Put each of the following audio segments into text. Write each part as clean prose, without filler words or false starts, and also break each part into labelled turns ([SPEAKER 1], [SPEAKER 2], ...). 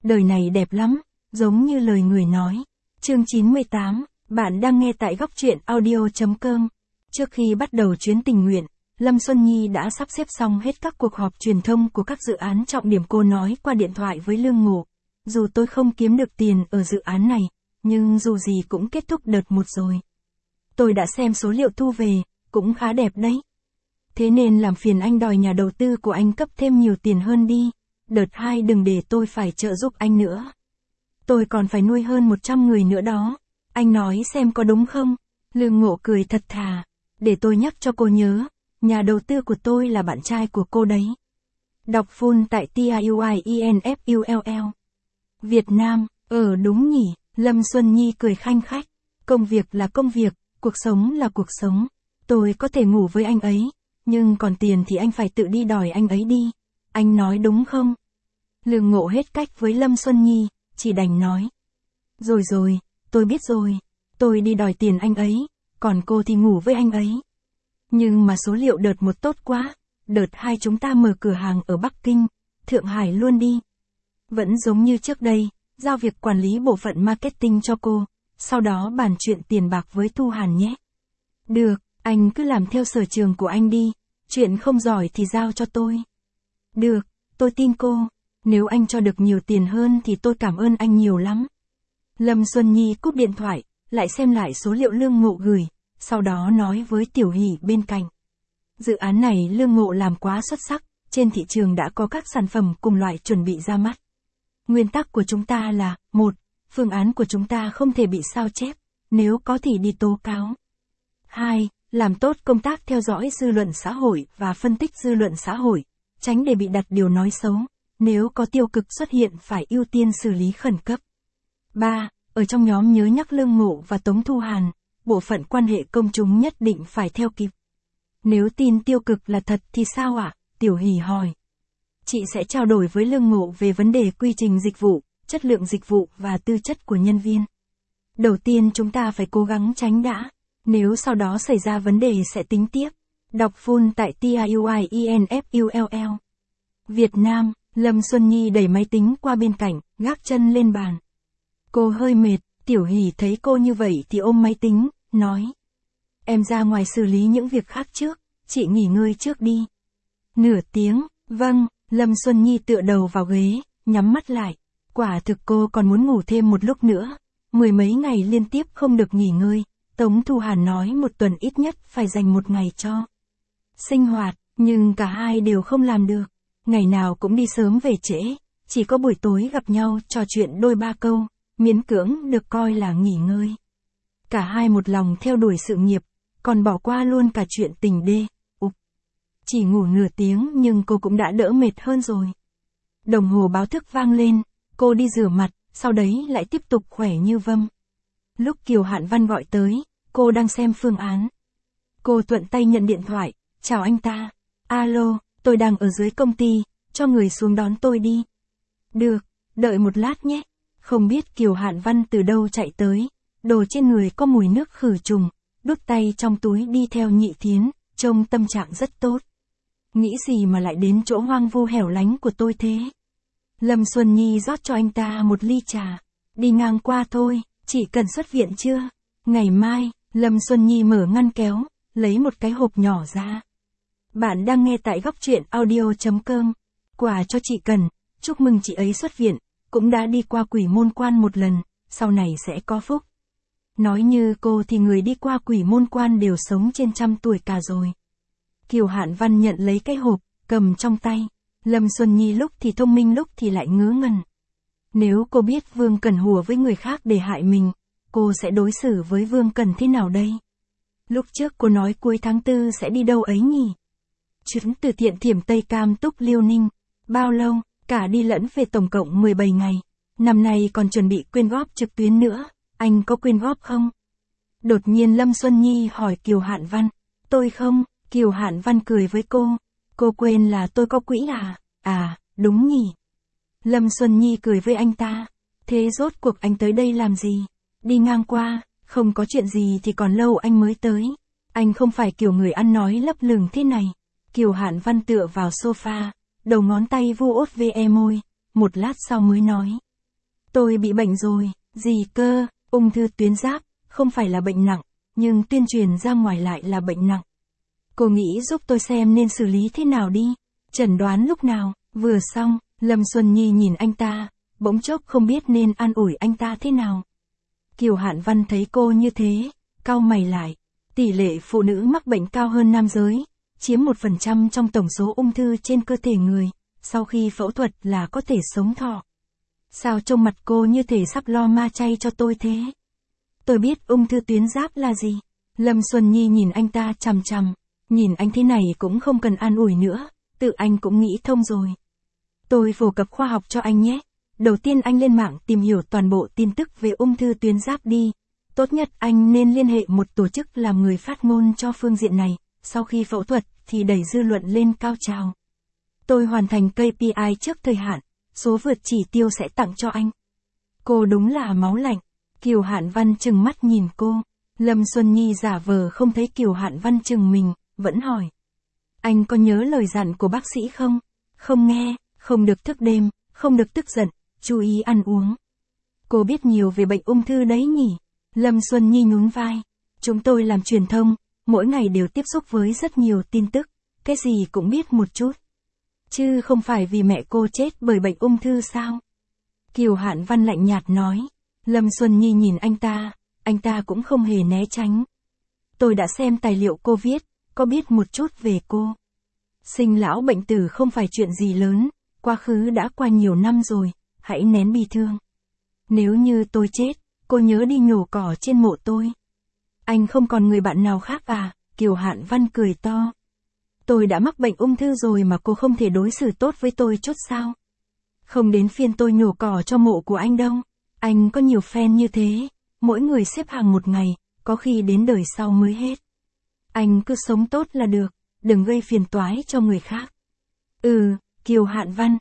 [SPEAKER 1] Đời này đẹp lắm, giống như lời người nói. Chương 98, bạn đang nghe tại góc truyện audio.com. Trước khi bắt đầu chuyến tình nguyện, Lâm Xuân Nhi đã sắp xếp xong hết các cuộc họp truyền thông của các dự án trọng điểm. Cô nói qua điện thoại với Lương Ngộ. Dù tôi không kiếm được tiền ở dự án này, nhưng dù gì cũng kết thúc đợt 1 rồi. Tôi đã xem số liệu thu về, cũng khá đẹp đấy. Thế nên làm phiền anh đòi nhà đầu tư của anh cấp thêm nhiều tiền hơn đi. Đợt 2 đừng để tôi phải trợ giúp anh nữa. Tôi còn phải nuôi hơn 100 người nữa đó. Anh nói xem có đúng không? Lương Ngộ cười thật thà. Để tôi nhắc cho cô nhớ, nhà đầu tư của tôi là bạn trai của cô đấy. Đọc full tại TIUIENFULL. Việt Nam, đúng nhỉ, Lâm Xuân Nhi cười khanh khách. Công việc là công việc, cuộc sống là cuộc sống. Tôi có thể ngủ với anh ấy, nhưng còn tiền thì anh phải tự đi đòi anh ấy đi. Anh nói đúng không? Lương Ngộ hết cách với Lâm Xuân Nhi, chỉ đành nói. Rồi, tôi biết rồi. Tôi đi đòi tiền anh ấy, còn cô thì ngủ với anh ấy. Nhưng mà số liệu đợt 1 tốt quá. Đợt 2 chúng ta mở cửa hàng ở Bắc Kinh, Thượng Hải luôn đi. Vẫn giống như trước đây, giao việc quản lý bộ phận marketing cho cô, sau đó bàn chuyện tiền bạc với Thu Hàn nhé. Được, anh cứ làm theo sở trường của anh đi, chuyện không giỏi thì giao cho tôi. Được, tôi tin cô, nếu anh cho được nhiều tiền hơn thì tôi cảm ơn anh nhiều lắm. Lâm Xuân Nhi cúp điện thoại, lại xem lại số liệu Lương Ngộ gửi, sau đó nói với Tiểu Hỷ bên cạnh. Dự án này Lương Ngộ làm quá xuất sắc, trên thị trường đã có các sản phẩm cùng loại chuẩn bị ra mắt. Nguyên tắc của chúng ta là, 1. Phương án của chúng ta không thể bị sao chép, nếu có thì đi tố cáo. 2. Làm tốt công tác theo dõi dư luận xã hội và phân tích dư luận xã hội, tránh để bị đặt điều nói xấu, nếu có tiêu cực xuất hiện phải ưu tiên xử lý khẩn cấp. 3. Ở trong nhóm nhớ nhắc Lương Ngộ và Tống Thu Hàn, bộ phận quan hệ công chúng nhất định phải theo kịp. Nếu tin tiêu cực là thật thì sao ạ? Tiểu Hỷ hỏi. Chị sẽ trao đổi với Lương Ngộ về vấn đề quy trình dịch vụ, chất lượng dịch vụ và tư chất của nhân viên. Đầu tiên chúng ta phải cố gắng tránh đã, nếu sau đó xảy ra vấn đề sẽ tính tiếp. Đọc full tại TIUIENFULL. Việt Nam, Lâm Xuân Nhi đẩy máy tính qua bên cạnh, gác chân lên bàn. Cô hơi mệt, Tiểu Hỷ thấy cô như vậy thì ôm máy tính, nói. Em ra ngoài xử lý những việc khác trước, chị nghỉ ngơi trước đi. Nửa tiếng, vâng, Lâm Xuân Nhi tựa đầu vào ghế, nhắm mắt lại. Quả thực cô còn muốn ngủ thêm một lúc nữa. 10 mấy ngày liên tiếp không được nghỉ ngơi. Tống Thu Hàn nói một tuần ít nhất phải dành 1 ngày cho sinh hoạt, nhưng cả hai đều không làm được. Ngày nào cũng đi sớm về trễ, chỉ có buổi tối gặp nhau trò chuyện đôi ba câu, miễn cưỡng được coi là nghỉ ngơi. Cả hai một lòng theo đuổi sự nghiệp, còn bỏ qua luôn cả chuyện tình đê. Chỉ ngủ nửa tiếng nhưng cô cũng đã đỡ mệt hơn rồi. Đồng hồ báo thức vang lên, cô đi rửa mặt, sau đấy lại tiếp tục khỏe như vâm. Lúc Kiều Hạn Văn gọi tới, cô đang xem phương án. Cô thuận tay nhận điện thoại, chào anh ta. Alo, tôi đang ở dưới công ty, cho người xuống đón tôi đi. Được, đợi một lát nhé. Không biết Kiều Hạn Văn từ đâu chạy tới, đồ trên người có mùi nước khử trùng, đút tay trong túi đi theo Nhị Thiến, trông tâm trạng rất tốt. Nghĩ gì mà lại đến chỗ hoang vu hẻo lánh của tôi thế? Lâm Xuân Nhi rót cho anh ta một ly trà. Đi ngang qua thôi, chỉ cần xuất viện chưa? Ngày mai, Lâm Xuân Nhi mở ngăn kéo, lấy một cái hộp nhỏ ra. Bạn đang nghe tại góc truyện audio.com. Quà cho chị Cần, chúc mừng chị ấy xuất viện, cũng đã đi qua Quỷ Môn Quan một lần, sau này sẽ có phúc. Nói như cô thì người đi qua Quỷ Môn Quan đều sống trên 100 tuổi cả rồi. Kiều Hạn Văn nhận lấy cái hộp, cầm trong tay. Lâm Xuân Nhi lúc thì thông minh lúc thì lại ngớ ngẩn. Nếu cô biết Vương Cẩn hùa với người khác để hại mình, cô sẽ đối xử với Vương Cẩn thế nào đây? Lúc trước cô nói cuối tháng 4 sẽ đi đâu ấy nhỉ? Chuyến từ Thiện Thiểm Tây Cam Túc Liêu Ninh. Bao lâu? Cả đi lẫn về tổng cộng 17 ngày. Năm nay còn chuẩn bị quyên góp trực tuyến nữa. Anh có quyên góp không? Đột nhiên Lâm Xuân Nhi hỏi Kiều Hạn Văn. Tôi không. Kiều Hạn Văn cười với cô. Cô quên là tôi có quỹ à? À, đúng nhỉ. Lâm Xuân Nhi cười với anh ta. Thế rốt cuộc anh tới đây làm gì? Đi ngang qua, không có chuyện gì thì còn lâu anh mới tới. Anh không phải kiểu người ăn nói lấp lửng thế này. Kiều Hạn Văn tựa vào sofa, đầu ngón tay vu ốt ve môi, một lát sau mới nói. Tôi bị bệnh rồi, gì cơ, ung thư tuyến giáp, không phải là bệnh nặng, nhưng tuyên truyền ra ngoài lại là bệnh nặng. Cô nghĩ giúp tôi xem nên xử lý thế nào đi, chẩn đoán lúc nào, vừa xong, Lâm Xuân Nhi nhìn anh ta, bỗng chốc không biết nên an ủi anh ta thế nào. Kiều Hạn Văn thấy cô như thế, cau mày lại, tỷ lệ phụ nữ mắc bệnh cao hơn nam giới, chiếm 1% trong tổng số ung thư trên cơ thể người, sau khi phẫu thuật là có thể sống thọ. Sao trông mặt cô như thể sắp lo ma chay cho tôi thế? Tôi biết ung thư tuyến giáp là gì. Lâm Xuân Nhi nhìn anh ta chằm chằm, nhìn anh thế này cũng không cần an ủi nữa, tự anh cũng nghĩ thông rồi. Tôi phổ cập khoa học cho anh nhé. Đầu tiên anh lên mạng tìm hiểu toàn bộ tin tức về ung thư tuyến giáp đi. Tốt nhất anh nên liên hệ một tổ chức làm người phát ngôn cho phương diện này, sau khi phẫu thuật thì đẩy dư luận lên cao trào. Tôi hoàn thành KPI trước thời hạn, số vượt chỉ tiêu sẽ tặng cho anh. Cô đúng là máu lạnh. Kiều Hạn Văn trừng mắt nhìn cô. Lâm Xuân Nhi giả vờ không thấy Kiều Hạn Văn trừng mình, vẫn hỏi. Anh có nhớ lời dặn của bác sĩ không? Không nghe, không được thức đêm, không được tức giận, chú ý ăn uống. Cô biết nhiều về bệnh ung thư đấy nhỉ? Lâm Xuân Nhi nhún vai. Chúng tôi làm truyền thông, mỗi ngày đều tiếp xúc với rất nhiều tin tức, cái gì cũng biết một chút. Chứ không phải vì mẹ cô chết bởi bệnh ung thư sao? Kiều Hạn Văn lạnh nhạt nói. Lâm Xuân Nhi nhìn anh ta cũng không hề né tránh. Tôi đã xem tài liệu cô viết, có biết một chút về cô. Sinh lão bệnh tử không phải chuyện gì lớn, quá khứ đã qua nhiều năm rồi, hãy nén bi thương. Nếu như tôi chết, cô nhớ đi nhổ cỏ trên mộ tôi. Anh không còn người bạn nào khác à? Kiều Hạn Văn cười to. Tôi đã mắc bệnh ung thư rồi mà cô không thể đối xử tốt với tôi chút sao? Không đến phiên tôi nhổ cỏ cho mộ của anh đâu. Anh có nhiều fan như thế, mỗi người xếp hàng một ngày, có khi đến đời sau mới hết. Anh cứ sống tốt là được, đừng gây phiền toái cho người khác. Kiều Hạn Văn,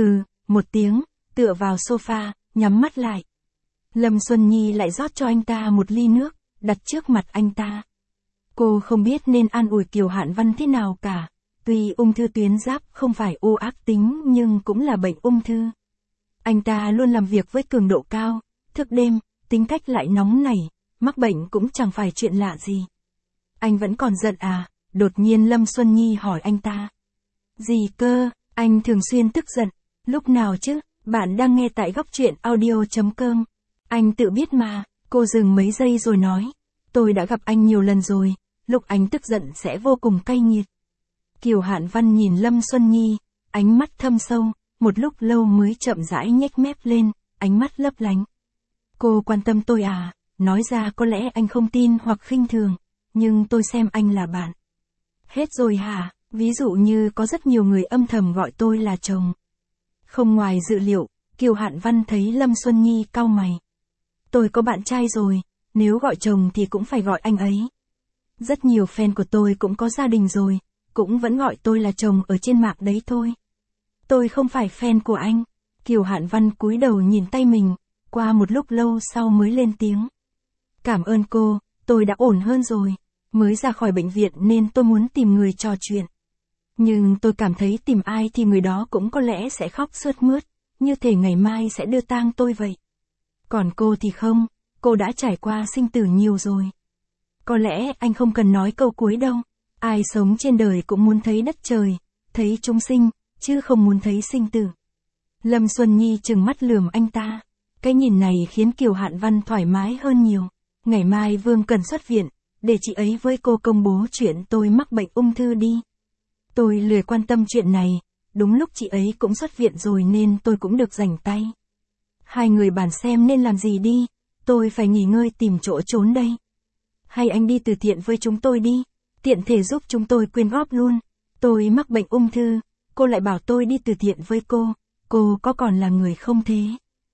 [SPEAKER 1] một tiếng, tựa vào sofa, nhắm mắt lại. Lâm Xuân Nhi lại rót cho anh ta một ly nước, đặt trước mặt anh ta. Cô không biết nên an ủi Kiều Hạn Văn thế nào cả. Tuy ung thư tuyến giáp không phải u ác tính nhưng cũng là bệnh ung thư. Anh ta luôn làm việc với cường độ cao, thức đêm, tính cách lại nóng nảy, mắc bệnh cũng chẳng phải chuyện lạ gì. Anh vẫn còn giận à? Đột nhiên Lâm Xuân Nhi hỏi anh ta. Gì cơ, anh thường xuyên tức giận, lúc nào chứ? Bạn đang nghe tại góc truyện audio.com. Anh tự biết mà, cô dừng mấy giây rồi nói. Tôi đã gặp anh nhiều lần rồi, lúc anh tức giận sẽ vô cùng cay nghiệt. Kiều Hạn Văn nhìn Lâm Xuân Nhi, ánh mắt thâm sâu, một lúc lâu mới chậm rãi nhếch mép lên, ánh mắt lấp lánh. Cô quan tâm tôi à? Nói ra có lẽ anh không tin hoặc khinh thường, nhưng tôi xem anh là bạn. Hết rồi hả? Ví dụ như có rất nhiều người âm thầm gọi tôi là chồng. Không ngoài dự liệu, Kiều Hạn Văn thấy Lâm Xuân Nhi cau mày. Tôi có bạn trai rồi, nếu gọi chồng thì cũng phải gọi anh ấy. Rất nhiều fan của tôi cũng có gia đình rồi, cũng vẫn gọi tôi là chồng ở trên mạng đấy thôi. Tôi không phải fan của anh. Kiều Hạn Văn cúi đầu nhìn tay mình, qua một lúc lâu sau mới lên tiếng. Cảm ơn cô, tôi đã ổn hơn rồi. Mới ra khỏi bệnh viện nên tôi muốn tìm người trò chuyện. Nhưng tôi cảm thấy tìm ai thì người đó cũng có lẽ sẽ khóc sướt mướt, như thể ngày mai sẽ đưa tang tôi vậy. Còn cô thì không, cô đã trải qua sinh tử nhiều rồi. Có lẽ anh không cần nói câu cuối đâu. Ai sống trên đời cũng muốn thấy đất trời, thấy chúng sinh, chứ không muốn thấy sinh tử. Lâm Xuân Nhi trừng mắt lườm anh ta. Cái nhìn này khiến Kiều Hạn Văn thoải mái hơn nhiều. Ngày mai Vương cần xuất viện, để chị ấy với cô công bố chuyện tôi mắc bệnh ung thư đi. Tôi lười quan tâm chuyện này, đúng lúc chị ấy cũng xuất viện rồi nên tôi cũng được rảnh tay. Hai người bàn xem nên làm gì đi, tôi phải nghỉ ngơi tìm chỗ trốn đây. Hay anh đi từ thiện với chúng tôi đi, tiện thể giúp chúng tôi quyên góp luôn. Tôi mắc bệnh ung thư, cô lại bảo tôi đi từ thiện với cô có còn là người không thế?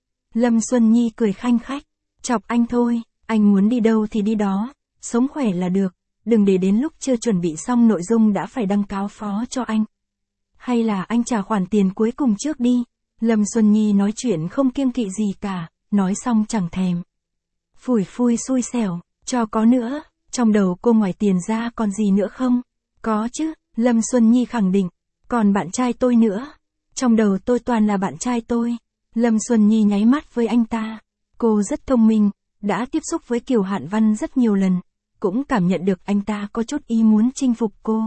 [SPEAKER 1] Lâm Xuân Nhi cười khanh khách, chọc anh thôi, anh muốn đi đâu thì đi đó, sống khỏe là được, đừng để đến lúc chưa chuẩn bị xong nội dung đã phải đăng cáo phó cho anh. Hay là anh trả khoản tiền cuối cùng trước đi. Lâm Xuân Nhi nói chuyện không kiêng kỵ gì cả, nói xong chẳng thèm. Phủi phui xui xẻo, cho có nữa, trong đầu cô ngoài tiền ra còn gì nữa không? Có chứ, Lâm Xuân Nhi khẳng định, còn bạn trai tôi nữa. Trong đầu tôi toàn là bạn trai tôi. Lâm Xuân Nhi nháy mắt với anh ta. Cô rất thông minh, đã tiếp xúc với Kiều Hạn Văn rất nhiều lần, cũng cảm nhận được anh ta có chút ý muốn chinh phục cô.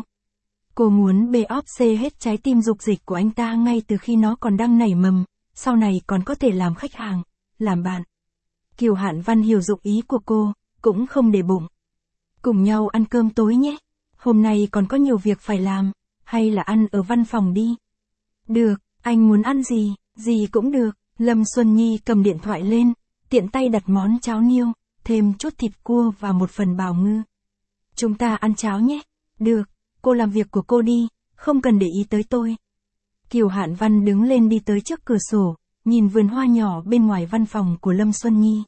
[SPEAKER 1] Cô muốn bê óp xê hết trái tim dục dịch của anh ta ngay từ khi nó còn đang nảy mầm, sau này còn có thể làm khách hàng, làm bạn. Kiều Hạn Văn hiểu dụng ý của cô, cũng không để bụng. Cùng nhau ăn cơm tối nhé, hôm nay còn có nhiều việc phải làm, hay là ăn ở văn phòng đi. Được, anh muốn ăn gì cũng được. Lâm Xuân Nhi cầm điện thoại lên, tiện tay đặt món cháo niêu, thêm chút thịt cua và một phần bào ngư. Chúng ta ăn cháo nhé. Được, cô làm việc của cô đi, không cần để ý tới tôi. Kiều Hạn Văn đứng lên đi tới trước cửa sổ, nhìn vườn hoa nhỏ bên ngoài văn phòng của Lâm Xuân Nhi.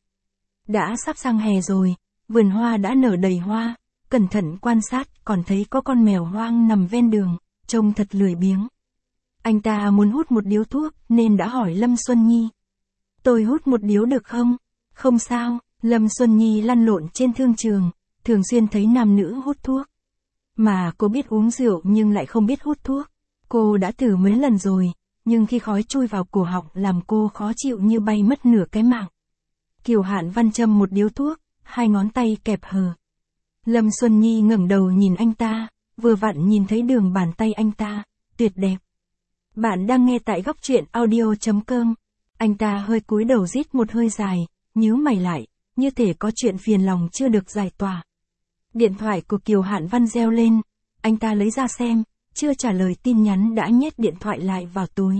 [SPEAKER 1] Đã sắp sang hè rồi, vườn hoa đã nở đầy hoa, cẩn thận quan sát còn thấy có con mèo hoang nằm ven đường, trông thật lười biếng. Anh ta muốn hút một điếu thuốc nên đã hỏi Lâm Xuân Nhi. Tôi hút một điếu được không? Không sao, Lâm Xuân Nhi lăn lộn trên thương trường, thường xuyên thấy nam nữ hút thuốc. Mà cô biết uống rượu nhưng lại không biết hút thuốc. Cô đã thử mấy lần rồi, nhưng khi khói chui vào cổ họng làm cô khó chịu như bay mất nửa cái mạng. Kiều Hạn Văn châm một điếu thuốc, hai ngón tay kẹp hờ. Lâm Xuân Nhi ngẩng đầu nhìn anh ta, vừa vặn nhìn thấy đường bàn tay anh ta, tuyệt đẹp. Bạn đang nghe tại góc truyện audio.com. Anh ta hơi cúi đầu rít một hơi dài, nhíu mày lại, như thể có chuyện phiền lòng chưa được giải tỏa. Điện thoại của Kiều Hạn Văn reo lên, anh ta lấy ra xem, chưa trả lời tin nhắn đã nhét điện thoại lại vào túi.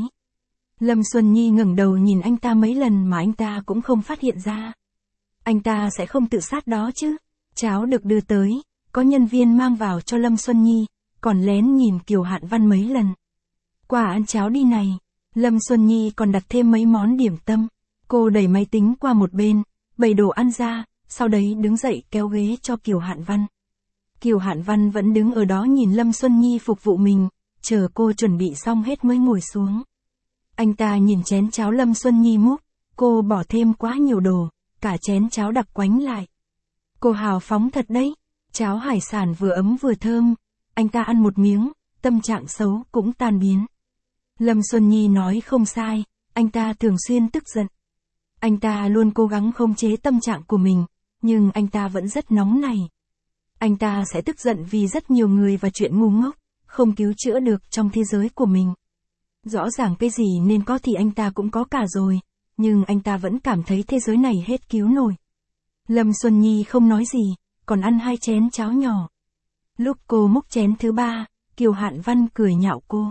[SPEAKER 1] Lâm Xuân Nhi ngẩng đầu nhìn anh ta mấy lần mà anh ta cũng không phát hiện ra. Anh ta sẽ không tự sát đó chứ. Cháo được đưa tới, có nhân viên mang vào cho Lâm Xuân Nhi, còn lén nhìn Kiều Hạn Văn mấy lần. Qua ăn cháo đi này. Lâm Xuân Nhi còn đặt thêm mấy món điểm tâm. Cô đẩy máy tính qua một bên, bày đồ ăn ra, sau đấy đứng dậy kéo ghế cho Kiều Hạn Văn. Kiều Hạn Văn vẫn đứng ở đó nhìn Lâm Xuân Nhi phục vụ mình, chờ cô chuẩn bị xong hết mới ngồi xuống. Anh ta nhìn chén cháo Lâm Xuân Nhi múc, cô bỏ thêm quá nhiều đồ, cả chén cháo đặc quánh lại. Cô hào phóng thật đấy, cháo hải sản vừa ấm vừa thơm, anh ta ăn một miếng, tâm trạng xấu cũng tan biến. Lâm Xuân Nhi nói không sai, anh ta thường xuyên tức giận. Anh ta luôn cố gắng khống chế tâm trạng của mình, nhưng anh ta vẫn rất nóng nảy. Anh ta sẽ tức giận vì rất nhiều người và chuyện ngu ngốc, không cứu chữa được trong thế giới của mình. Rõ ràng cái gì nên có thì anh ta cũng có cả rồi, nhưng anh ta vẫn cảm thấy thế giới này hết cứu nổi. Lâm Xuân Nhi không nói gì, còn ăn hai chén cháo nhỏ. Lúc cô múc chén thứ ba, Kiều Hạn Văn cười nhạo cô.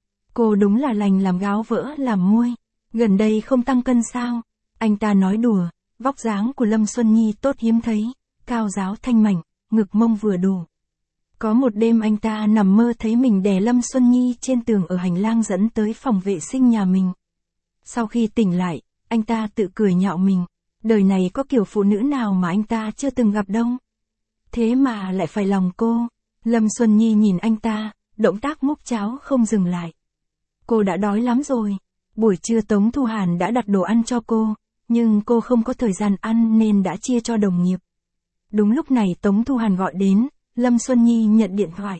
[SPEAKER 1] Cô đúng là lành làm gáo vỡ làm muôi, gần đây không tăng cân sao? Anh ta nói đùa, vóc dáng của Lâm Xuân Nhi tốt hiếm thấy, cao ráo thanh mảnh, ngực mông vừa đủ. Có một đêm anh ta nằm mơ thấy mình đè Lâm Xuân Nhi trên tường ở hành lang dẫn tới phòng vệ sinh nhà mình. Sau khi tỉnh lại, anh ta tự cười nhạo mình, đời này có kiểu phụ nữ nào mà anh ta chưa từng gặp đâu. Thế mà lại phải lòng cô. Lâm Xuân Nhi nhìn anh ta, động tác múc cháo không dừng lại. Cô đã đói lắm rồi. Buổi trưa Tống Thu Hàn đã đặt đồ ăn cho cô, nhưng cô không có thời gian ăn nên đã chia cho đồng nghiệp. Đúng lúc này Tống Thu Hàn gọi đến, Lâm Xuân Nhi nhận điện thoại.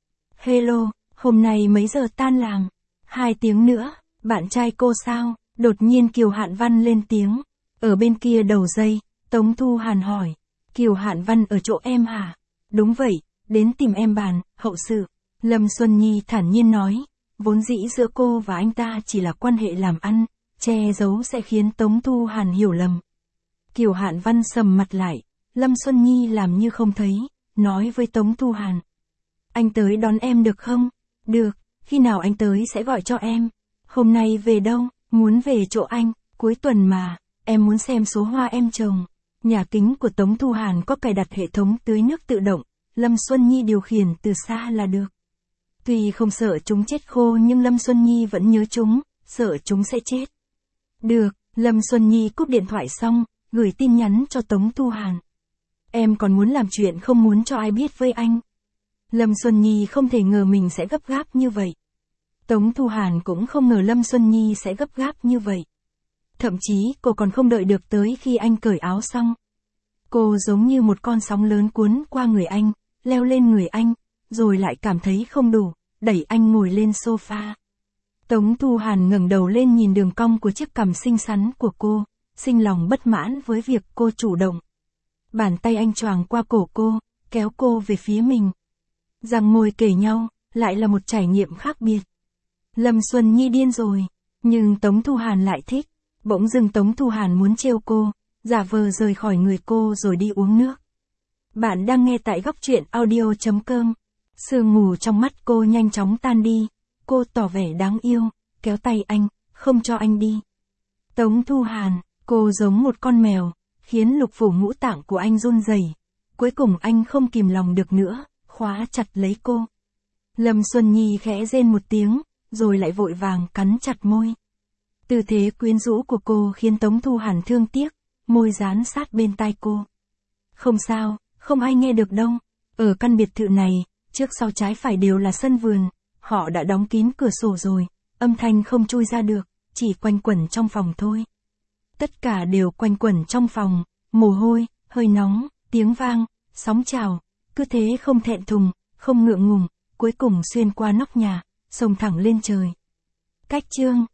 [SPEAKER 1] Hello, hôm nay mấy giờ tan làm? 2 tiếng nữa, bạn trai cô sao? Đột nhiên Kiều Hạn Văn lên tiếng. Ở bên kia đầu dây, Tống Thu Hàn hỏi. Kiều Hạn Văn ở chỗ em hả? Đúng vậy, đến tìm em bàn, hậu sự. Lâm Xuân Nhi thản nhiên nói. Vốn dĩ giữa cô và anh ta chỉ là quan hệ làm ăn, che giấu sẽ khiến Tống Thu Hàn hiểu lầm. Kiều Hạn Văn sầm mặt lại, Lâm Xuân Nhi làm như không thấy, nói với Tống Thu Hàn. Anh tới đón em được không? Được, khi nào anh tới sẽ gọi cho em. Hôm nay về đâu? Muốn về chỗ anh, cuối tuần mà, em muốn xem số hoa em trồng. Nhà kính của Tống Thu Hàn có cài đặt hệ thống tưới nước tự động, Lâm Xuân Nhi điều khiển từ xa là được. Tuy không sợ chúng chết khô nhưng Lâm Xuân Nhi vẫn nhớ chúng, sợ chúng sẽ chết. Được, Lâm Xuân Nhi cúp điện thoại xong, gửi tin nhắn cho Tống Thu Hàn. Em còn muốn làm chuyện không muốn cho ai biết với anh. Lâm Xuân Nhi không thể ngờ mình sẽ gấp gáp như vậy. Tống Thu Hàn cũng không ngờ Lâm Xuân Nhi sẽ gấp gáp như vậy. Thậm chí cô còn không đợi được tới khi anh cởi áo xong. Cô giống như một con sóng lớn cuốn qua người anh, leo lên người anh, rồi lại cảm thấy không đủ, đẩy anh ngồi lên sofa. Tống Thu Hàn ngẩng đầu lên nhìn đường cong của chiếc cằm xinh xắn của cô, sinh lòng bất mãn với việc cô chủ động. Bàn tay anh choàng qua cổ cô, kéo cô về phía mình. Răng môi kề nhau, lại là một trải nghiệm khác biệt. Lâm Xuân Nhi điên rồi, nhưng Tống Thu Hàn lại thích. Bỗng dưng Tống Thu Hàn muốn trêu cô, giả vờ rời khỏi người cô rồi đi uống nước. Bạn đang nghe tại góc truyện audio.com. Sương mù trong mắt cô nhanh chóng tan đi, cô tỏ vẻ đáng yêu, kéo tay anh, không cho anh đi. Tống Thu Hàn, cô giống một con mèo, khiến lục phủ ngũ tạng của anh run rẩy. Cuối cùng anh không kìm lòng được nữa, khóa chặt lấy cô. Lâm Xuân Nhi khẽ rên một tiếng, rồi lại vội vàng cắn chặt môi. Tư thế quyến rũ của cô khiến Tống Thu Hàn thương tiếc, môi dán sát bên tai cô. Không sao, không ai nghe được đâu. Ở căn biệt thự này, trước sau trái phải đều là sân vườn, họ đã đóng kín cửa sổ rồi, âm thanh không chui ra được, chỉ quanh quẩn trong phòng thôi. Tất cả đều quanh quẩn trong phòng, mồ hôi, hơi nóng, tiếng vang, sóng trào, cứ thế không thẹn thùng, không ngượng ngùng, cuối cùng xuyên qua nóc nhà, xông thẳng lên trời. Cách chương